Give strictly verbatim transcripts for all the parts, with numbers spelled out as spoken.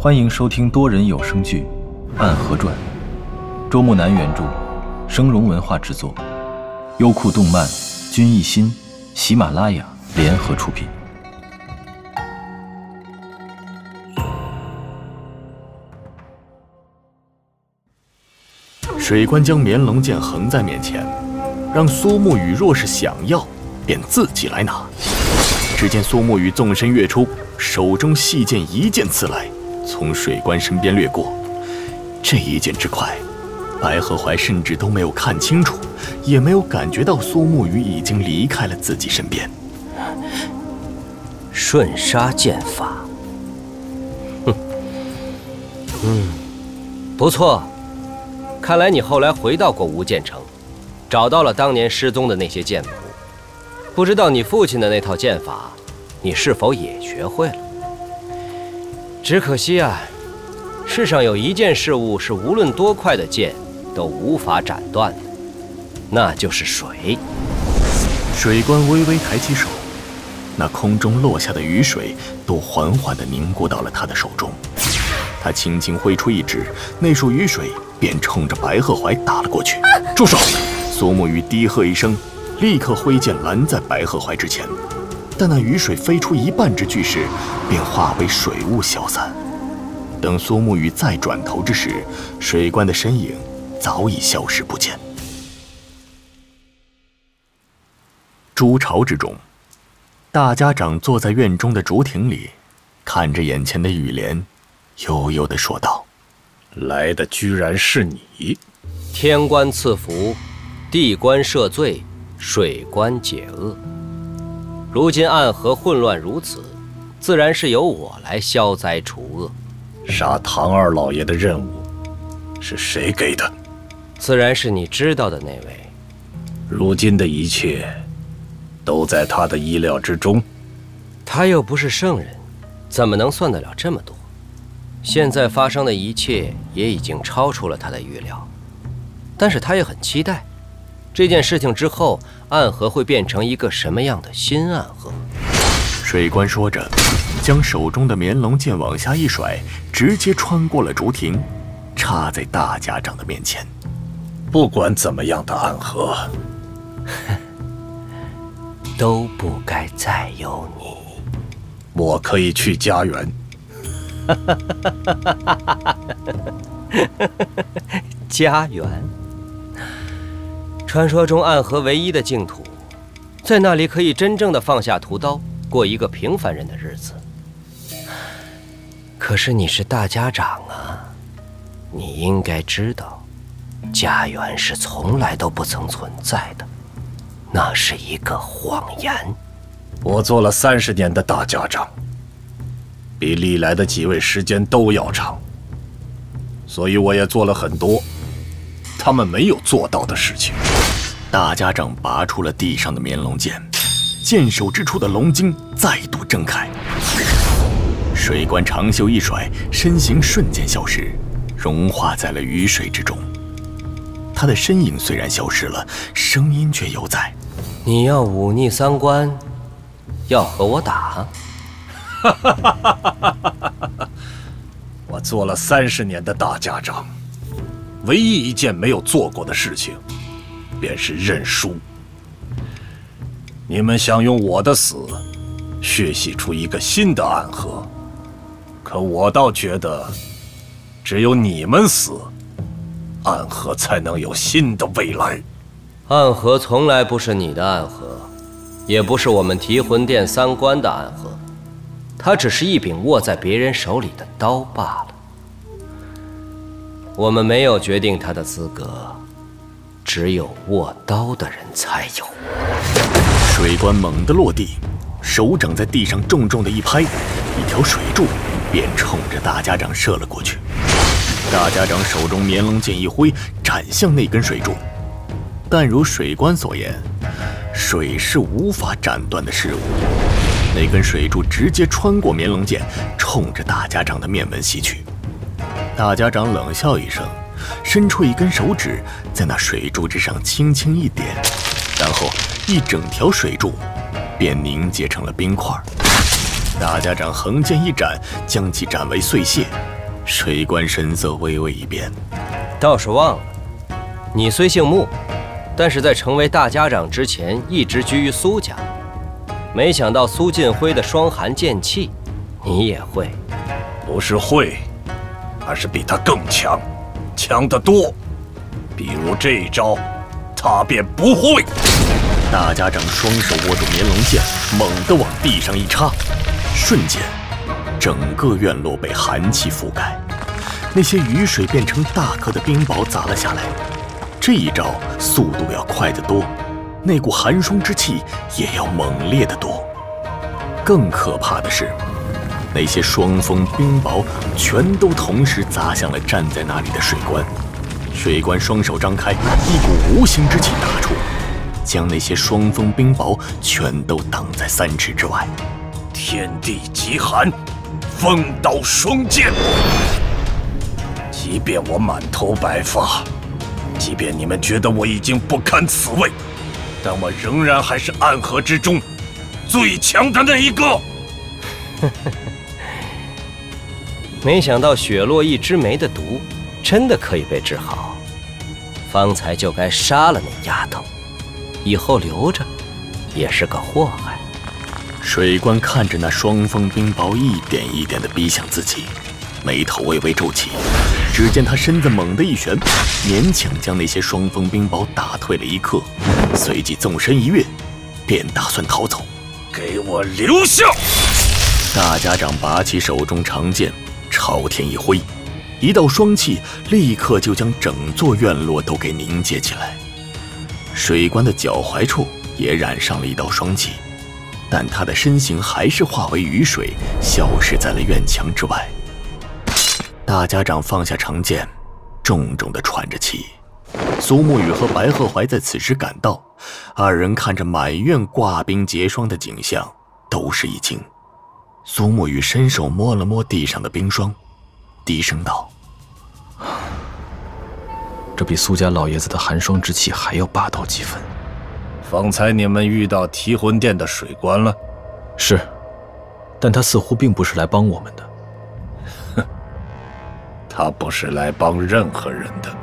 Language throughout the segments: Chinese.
欢迎收听多人有声剧《暗河传》，周木南原著，生荣文化制作，优酷动漫、君艺心、喜马拉雅联合出品。 水官将绵龙剑横在面前，让苏沐雨若是想要，便自己来拿。只见苏沐雨纵身跃出，手中细剑一剑刺来，从水官身边掠过。这一剑之快，白鹤怀甚至都没有看清楚，也没有感觉到苏沐雨已经离开了自己身边。 瞬杀剑法，哼，嗯，不错。看来你后来回到过无剑城，找到了当年失踪的那些剑谱。不知道你父亲的那套剑法，你是否也学会了？只可惜啊，世上有一件事物是无论多快的剑都无法斩断的，那就是水。 水官微微抬起手，那空中落下的雨水都缓缓地凝固到了他的手中。他轻轻挥出一指，那束雨水便冲着白鹤怀打了过去。住手！苏沐雨低喝一声，立刻挥剑拦在白鹤怀之前。但那雨水飞出一半之距时，便化为水雾消散。等苏沐雨再转头之时，水官的身影早已消失不见。朱巢之中，大家长坐在院中的竹亭里，看着眼前的雨帘，悠悠地说道：“ 来的居然是你！ 天官赐福，地官赦罪，水官解厄。如今暗河混乱如此，自然是由我来消灾除恶。 杀唐二老爷的任务是谁给的？ 自然是你知道的那位。 如今的一切都在他的意料之中。 他又不是圣人，怎么能算得了这么多？现在发生的一切也已经超出了他的预料，但是他也很期待这件事情之后，暗河会变成一个什么样的新暗河。 水官说着，将手中的绵龙剑往下一甩，直接穿过了竹亭，插在大家长的面前。 不管怎么样的暗河， 都不该再有你。 我可以去家园。 家园，传说中暗河唯一的净土，在那里可以真正的放下屠刀，过一个平凡人的日子。可是你是大家长啊，你应该知道，家园是从来都不曾存在的，那是一个谎言。 我做了三十年的大家长，比历来的几位时间都要长，所以我也做了很多他们没有做到的事情。 大家长拔出了地上的绵龙剑，剑手之处的龙筋再度睁开。水官长袖一甩，身形瞬间消失，融化在了雨水之中。他的身影虽然消失了，声音却犹在。 你要忤逆三观，要和我打？ 我做了三十年的大家长，唯一一件没有做过的事情，便是认输。你们想用我的死血洗出一个新的暗河，可我倒觉得，只有你们死，暗河才能有新的未来。 暗河从来不是你的暗河，也不是我们提魂殿三观的暗河，它只是一柄握在别人手里的刀罢了。我们没有决定它的资格，只有握刀的人才有。 水官猛地落地，手掌在地上重重的一拍，一条水柱便冲着大家长射了过去。大家长手中绵龙剑一挥，斩向那根水柱。但如水官所言，水是无法斩断的事物。那根水柱直接穿过绵龙剑，冲着大家长的面门袭去。大家长冷笑一声，伸出一根手指，在那水柱之上轻轻一点，然后一整条水柱便凝结成了冰块。 大家长横剑一斩，将其斩为碎屑。水官神色微微一变， 倒是忘了，你虽姓穆，但是在成为大家长之前，一直居于苏家。没想到苏晋辉的双寒剑气，你也会？ 不是会，而是比他更强，强得多。比如这一招，他便不会。 大家长双手握住绵龙剑，猛地往地上一插，瞬间，整个院落被寒气覆盖，那些雨水变成大颗的冰雹砸了下来。这一招速度要快得多，那股寒霜之气也要猛烈得多。更可怕的是，那些霜风冰雹全都同时砸向了站在那里的水官。水官双手张开，一股无形之气打出，将那些霜风冰雹全都挡在三尺之外。 天地极寒，风刀双剑。即便我满头白发，即便你们觉得我已经不堪此位，但我仍然还是暗河之中最强的那一个。 没想到雪落一枝梅的毒真的可以被治好，方才就该杀了那丫头，以后留着也是个祸害。 水官看着那霜风冰雹一点一点地逼向自己，眉头微微皱起，只见他身子猛地一旋，勉强将那些霜风冰雹打退了一刻，随即纵身一跃，便打算逃走。 给我留下！ 大家长拔起手中长剑，朝天一挥，一道霜气立刻就将整座院落都给凝结起来。水官的脚踝处也染上了一道霜气，但他的身形还是化为雨水，消失在了院墙之外。大家长放下长剑，重重地喘着气。苏沐雨和白鹤怀在此时赶到，二人看着满院挂冰结霜的景象，都是一惊。苏沐雨伸手摸了摸地上的冰霜，低声道：“ 这比苏家老爷子的寒霜之气还要霸道几分。” 方才你们遇到提魂殿的水官了？ 是，但他似乎并不是来帮我们的。 哼，他不是来帮任何人的。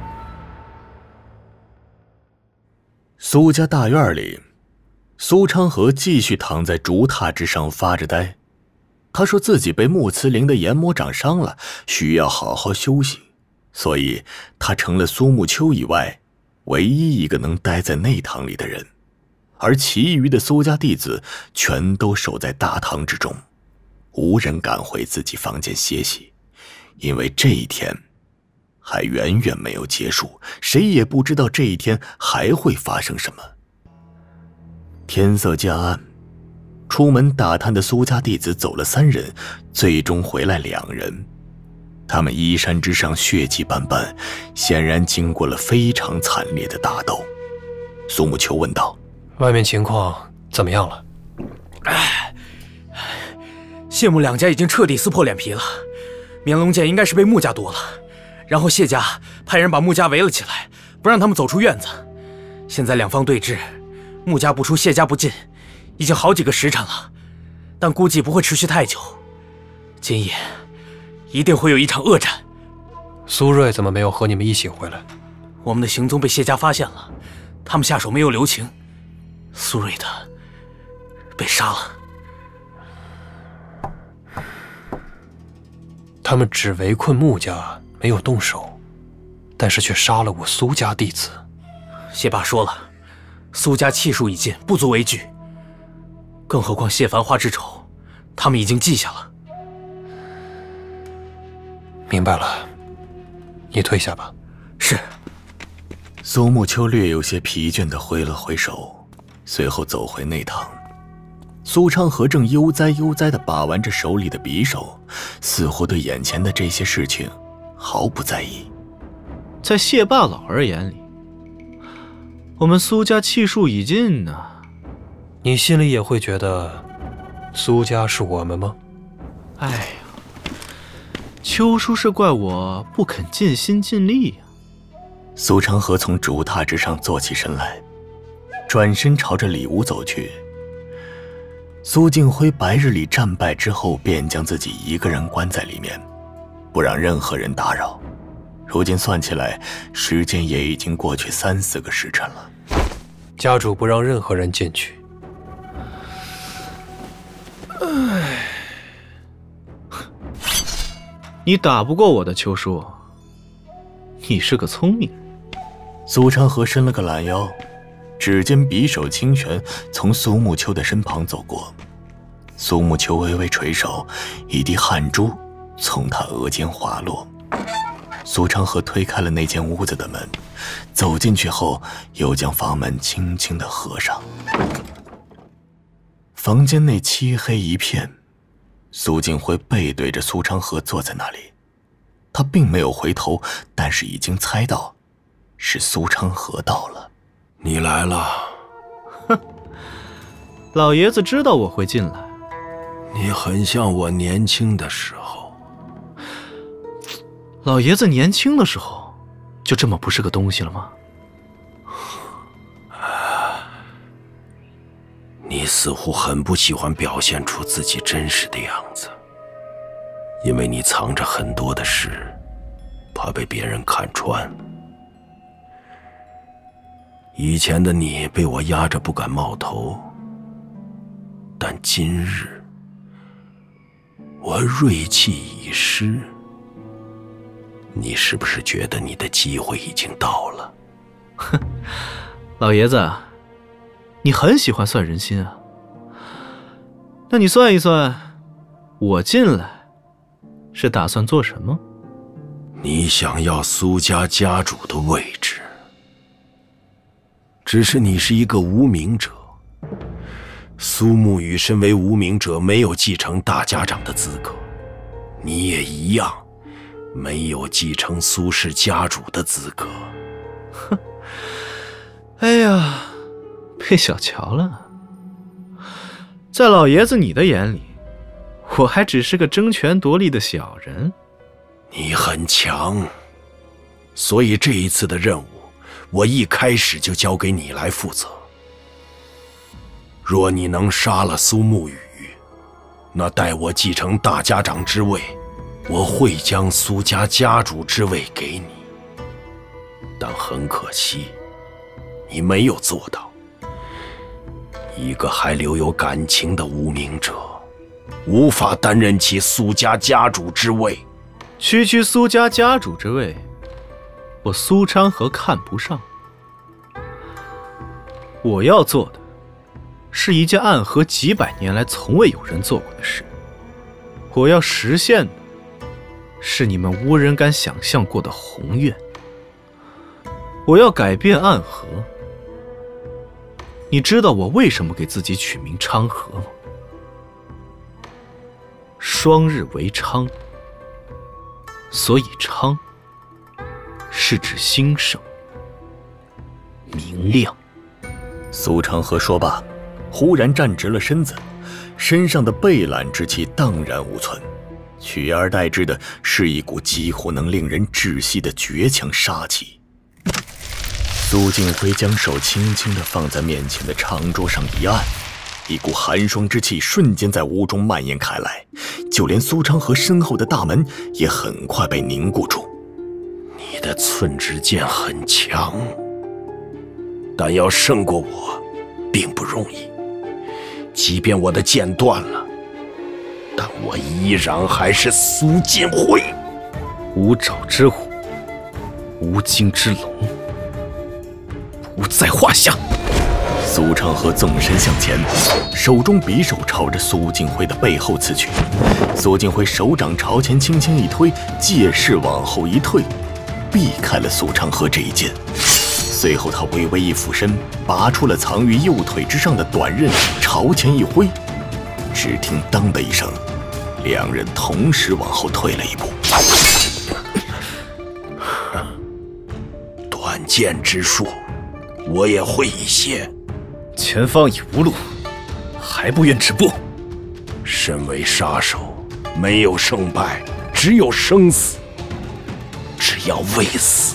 苏家大院里，苏昌河继续躺在竹榻之上发着呆。他说自己被穆慈陵的研魔掌伤了，需要好好休息，所以他成了苏沐秋以外唯一一个能待在内堂里的人，而其余的苏家弟子全都守在大堂之中，无人敢回自己房间歇息，因为这一天还远远没有结束，谁也不知道这一天还会发生什么。天色渐暗，出门打探的苏家弟子走了三人，最终回来两人。他们衣衫之上血迹斑斑，显然经过了非常惨烈的打斗。苏沐秋问道：“ 外面情况怎么样了？” 哎，谢穆两家已经彻底撕破脸皮了，绵龙剑应该是被穆家夺了，然后谢家派人把穆家围了起来，不让他们走出院子。现在两方对峙，穆家不出，谢家不进，已经好几个时辰了，但估计不会持续太久。今夜一定会有一场恶战。 苏瑞怎么没有和你们一起回来？ 我们的行踪被谢家发现了，他们下手没有留情，苏瑞的被杀了。 他们只围困穆家，没有动手，但是却杀了我苏家弟子。 谢爸说了，苏家气数已尽，不足为惧。更何况谢繁花之仇，他们已经记下了。 明白了，你退下吧。 是。 苏沐秋略有些疲倦地挥了挥手，随后走回内堂。苏昌河正悠哉悠哉地把玩着手里的匕首，似乎对眼前的这些事情毫不在意。 在谢霸老儿眼里，我们苏家气数已尽呢、啊。 你心里也会觉得苏家是我们吗？ 哎呀，邱叔是怪我不肯尽心尽力呀、啊。 苏昌河从竹榻之上坐起身来，转身朝着里屋走去。 苏静辉白日里战败之后，便将自己一个人关在里面，不让任何人打扰。如今算起来，时间也已经过去三四个时辰了。 家主不让任何人进去。 唉，你打不过我的邱叔，你是个聪明人。 苏昌河伸了个懒腰，指尖匕首轻旋，从苏沐秋的身旁走过。苏沐秋微微垂首，一滴汗珠从他额间滑落。苏昌河推开了那间屋子的门，走进去后，又将房门轻轻地合上。房间内漆黑一片，苏静辉背对着苏昌河坐在那里。他并没有回头，但是已经猜到是苏昌河到了。 你来了。 哼，老爷子知道我会进来。 你很像我年轻的时候。 老爷子年轻的时候就这么不是个东西了吗？ 你似乎很不喜欢表现出自己真实的样子，因为你藏着很多的事，怕被别人看穿。以前的你被我压着不敢冒头，但今日我锐气已失。你是不是觉得你的机会已经到了？ 哼，老爷子，你很喜欢算人心啊。那你算一算，我进来是打算做什么？ 你想要苏家家主的位置，只是你是一个无名者。苏沐雨身为无名者，没有继承大家长的资格，你也一样。没有继承苏氏家主的资格。 哼，哎呀，被小瞧了。在老爷子你的眼里，我还只是个争权夺利的小人。 你很强，所以这一次的任务，我一开始就交给你来负责。若你能杀了苏沐雨，那待我继承大家长之位，我会将苏家家主之位给你，但很可惜，你没有做到。一个还留有感情的无名者，无法担任起苏家家主之位。 区区苏家家主之位，我苏昌河看不上。我要做的，是一件暗河几百年来从未有人做过的事。我要实现的，是你们无人敢想象过的宏愿。我要改变暗河。你知道我为什么给自己取名昌河吗？双日为昌，所以昌是指兴盛、明亮。 苏昌河说罢，忽然站直了身子，身上的惫懒之气荡然无存，取而代之的是一股几乎能令人窒息的绝强杀气。苏静辉将手轻轻地放在面前的长桌上一按，一股寒霜之气瞬间在屋中蔓延开来，就连苏昌河身后的大门也很快被凝固住。 你的寸之剑很强，但要胜过我并不容易。即便我的剑断了，但我依然还是苏静辉。 无爪之虎，无睛之龙，不在话下。 苏昌河纵身向前，手中匕首朝着苏静辉的背后刺去。苏静辉手掌朝前轻轻一推，借势往后一退，避开了苏昌河这一剑。随后他微微一俯身，拔出了藏于右腿之上的短刃，朝前一挥，只听当的一声，两人同时往后退了一步。 短剑之术我也会一些。 前方已无路，还不愿止步？ 身为杀手，没有胜败，只有生死。只要未死，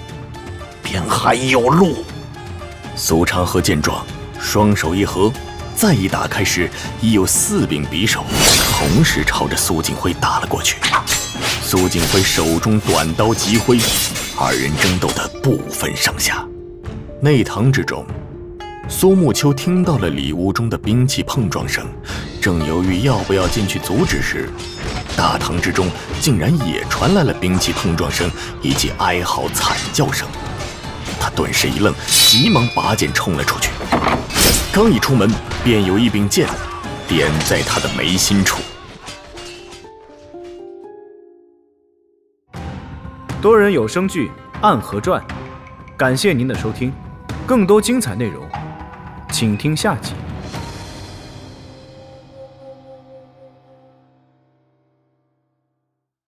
便还有路。 苏昌河见状，双手一合， 再一打开时，已有四柄匕首同时朝着苏景辉打了过去。苏景辉手中短刀急挥，二人争斗得不分上下。内堂之中，苏沐秋听到了里屋中的兵器碰撞声，正犹豫要不要进去阻止时，大堂之中竟然也传来了兵器碰撞声以及哀嚎惨叫声。他顿时一愣，急忙拔剑冲了出去。刚一出门，便有一柄剑点在他的眉心处。 多人有声剧《暗河传》，感谢您的收听，更多精彩内容，请听下集。